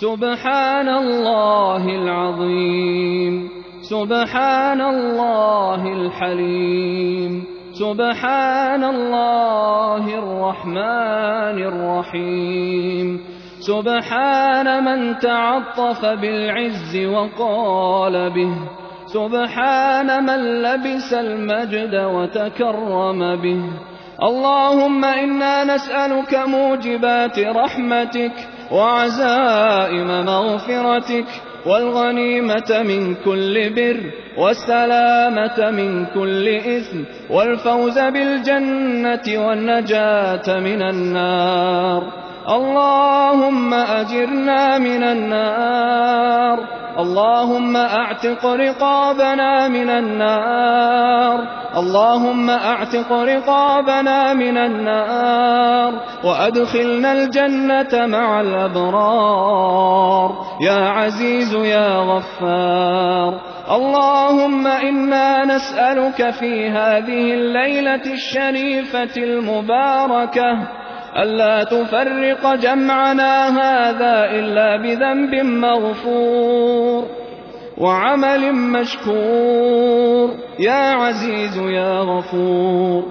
سبحان الله العظيم سبحان الله الحليم سبحان الله الرحمن الرحيم سبحان من تعطف بالعز وقال به سبحان من لبس المجد وتكرم به اللهم إنا نسألك موجبات رحمتك وعزائم مغفرتك والغنيمة من كل بر والسلامة من كل إثم والفوز بالجنة والنجاة من النار اللهم أجرنا من النار اللهم أعتق رقابنا من النار اللهم أعتق رقابنا من النار وأدخلنا الجنة مع الأبرار يا عزيز يا غفار اللهم إنا نسألك في هذه الليلة الشريفة المباركة ألا تفرق جمعنا هذا إلا بذنب مغفور وعمل مشكور يا عزيز يا غفور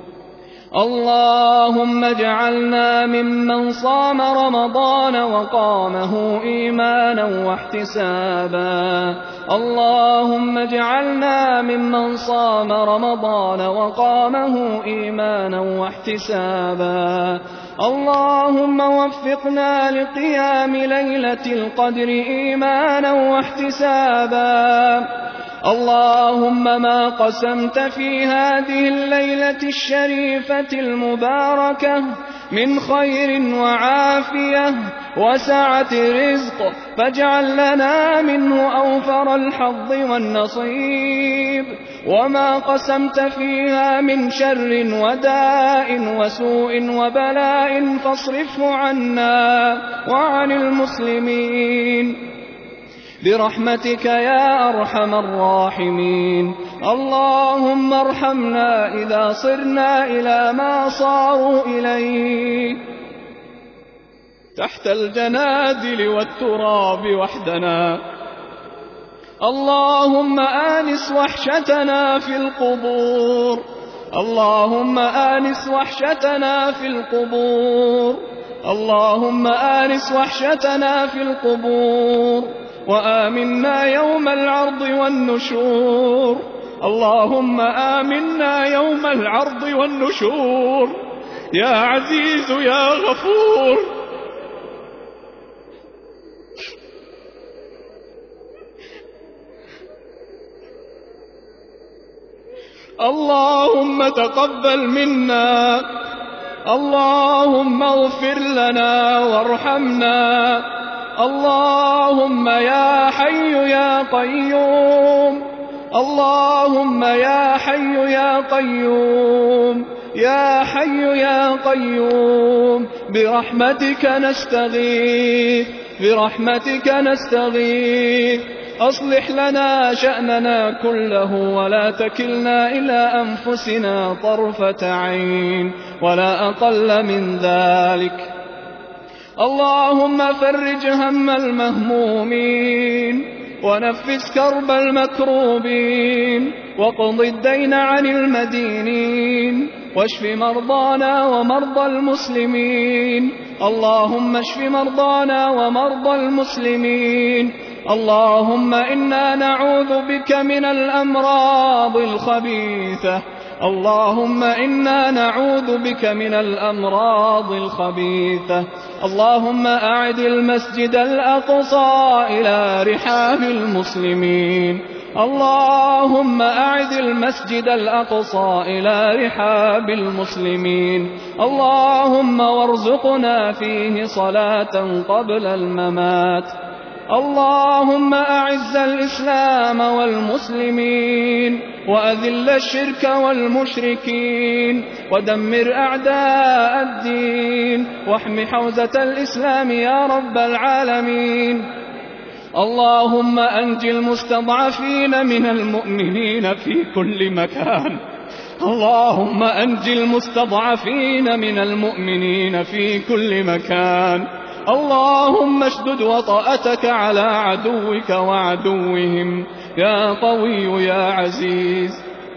اللهم اجعلنا ممن صام رمضان وقامه إيمانا واحتسابا اللهم اجعلنا ممن صام رمضان وقامه إيمانا واحتسابا اللهم وفقنا لقيام ليلة القدر إيمانا واحتسابا اللهم ما قسمت في هذه الليلة الشريفة المباركة من خير وعافية وسعة رزق فاجعل لنا منه أوفر الحظ والنصيب وما قسمت فيها من شر وداء وسوء وبلاء فاصرفه عنا وعن المسلمين برحمتك يا أرحم الراحمين اللهم ارحمنا إذا صرنا إلى ما صاروا إليه تحت الجنادل والتراب وحدنا اللهم آنس وحشتنا في القبور اللهم آنس وحشتنا في القبور اللهم آنس وحشتنا في القبور وآمنا يوم العرض والنشور اللهم آمنا يوم العرض والنشور يا عزيز يا غفور اللهم تقبل منا اللهم اغفر لنا وارحمنا اللهم يا حي يا قيوم اللهم يا حي يا قيوم يا حي يا قيوم برحمتك نستغيث برحمتك نستغيث أصلح لنا شأننا كله ولا تكلنا إلى أنفسنا طرفة عين ولا أقل من ذلك اللهم فرج هم المهمومين ونفس كرب المكروبين وقض الدين عن المدينين واشف مرضانا ومرضى المسلمين اللهم اشف مرضانا ومرضى المسلمين اللهم إنا نعوذ بك من الأمراض الخبيثة اللهم إنا نعوذ بك من الأمراض الخبيثة اللهم أعد المسجد الأقصى إلى رحاب المسلمين اللهم أعد المسجد الأقصى إلى رحاب المسلمين اللهم وارزقنا فيه صلاة قبل الممات اللهم أعز الإسلام والمسلمين وأذل الشرك والمشركين ودمر أعداء الدين واحم حوزة الإسلام يا رب العالمين اللهم أنج المستضعفين من المؤمنين في كل مكان اللهم أنج المستضعفين من المؤمنين في كل مكان اللهم اشدد وطأتك على عدوك وعدوهم يا قوي يا عزيز.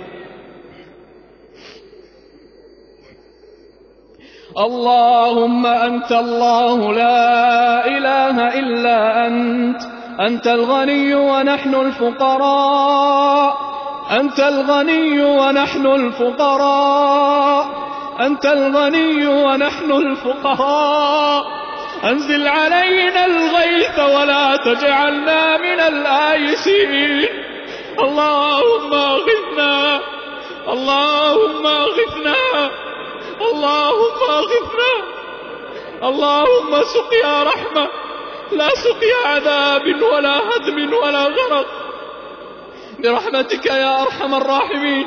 اللهم أنت الله لا إله إلا أنت الغني ونحن الفقراء، أنت الغني ونحن الفقراء، أنت الغني ونحن الفقراء. أنزل علينا الغيث ولا تجعلنا من الآيسين. اللهم أغثنا، اللهم أغثنا، اللهم أغثنا. اللهم سقيا رحمة لا سقيا عذاب ولا هدم ولا غرق، برحمتك يا أرحم الراحمين.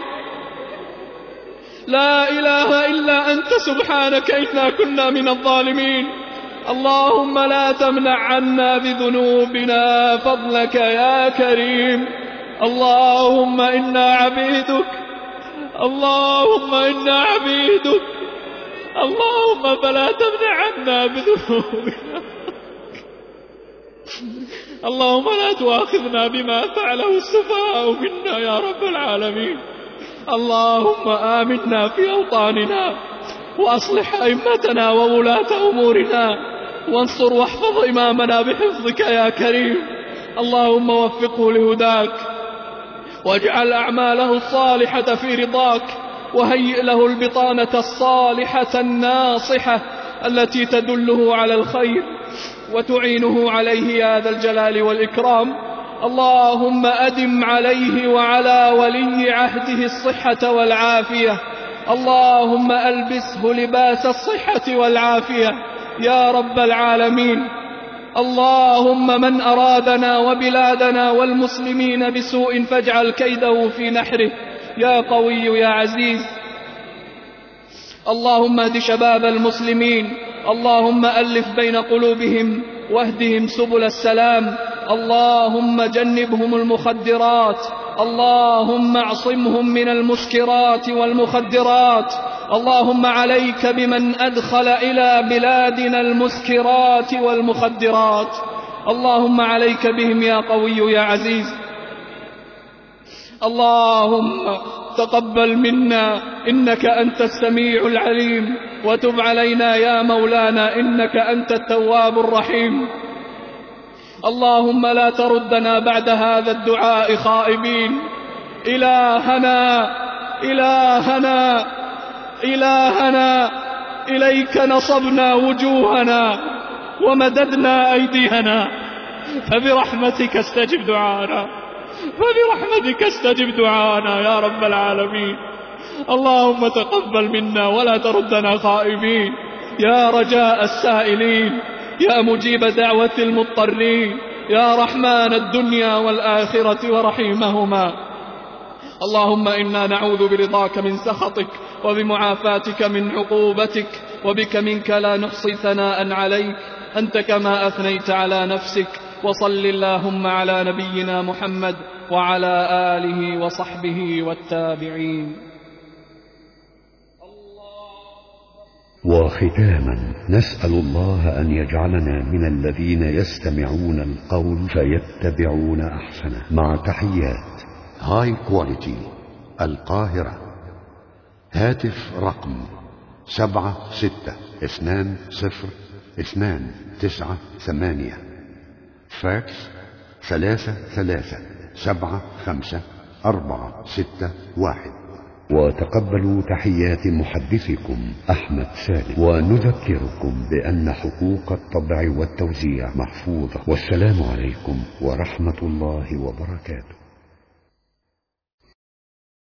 لا إله إلا أنت سبحانك إنا كنا من الظالمين. اللهم لا تمنع عنا بذنوبنا فضلك يا كريم. اللهم إنا عبيدك، اللهم إنا عبيدك، اللهم فلا تمنع عنا بذنوبنا. اللهم لا تؤاخذنا بما فعله السفهاء منا يا رب العالمين. اللهم آمنا في أوطاننا، وأصلح أئمتنا وولاة أمورنا، وانصر واحفظ إمامنا بحفظك يا كريم. اللهم وفقه لهداك، واجعل أعماله الصالحة في رضاك، وهيئ له البطانة الصالحة الناصحة التي تدله على الخير وتعينه عليه يا ذا الجلال والإكرام. اللهم أدم عليه وعلى ولي عهده الصحة والعافية. اللهم ألبسه لباس الصحة والعافية يا رب العالمين. اللهم من أرادنا وبلادنا والمسلمين بسوء فاجعل كيده في نحره يا قوي يا عزيز. اللهم اهد شباب المسلمين، اللهم ألف بين قلوبهم واهدهم سبل السلام. اللهم جنبهم المخدرات، اللهم اعصمهم من المسكرات والمخدرات. اللهم عليك بمن أدخل إلى بلادنا المسكرات والمخدرات. اللهم عليك بهم يا قوي يا عزيز. اللهم تقبل منا إنك أنت السميع العليم، وتب علينا يا مولانا إنك أنت التواب الرحيم. اللهم لا تردنا بعد هذا الدعاء خائبين. إلهنا إلهنا إلهنا، إليك نصبنا وجوهنا ومددنا أيدينا، فبرحمتك استجب دعانا، فبرحمتك استجب دعانا يا رب العالمين. اللهم تقبل منا ولا تردنا خائبين، يا رجاء السائلين، يا مجيب دعوة المضطرين، يا رحمن الدنيا والآخرة ورحيمهما. اللهم إنا نعوذ برضاك من سخطك، وبمعافاتك من عقوبتك، وبك منك لا نحصي ثناء عليك أنت كما أثنيت على نفسك. وصل اللهم على نبينا محمد وعلى آله وصحبه والتابعين. وختاما نسأل الله أن يجعلنا من الذين يستمعون القول فيتبعون أحسنه. مع تحيات هاي كواليتي القاهرة. هاتف رقم 76202998. فاكس 33755461. وتقبلوا تحيات محدثكم أحمد سالم، ونذكركم بأن حقوق الطبع والتوزيع محفوظة. والسلام عليكم ورحمة الله وبركاته.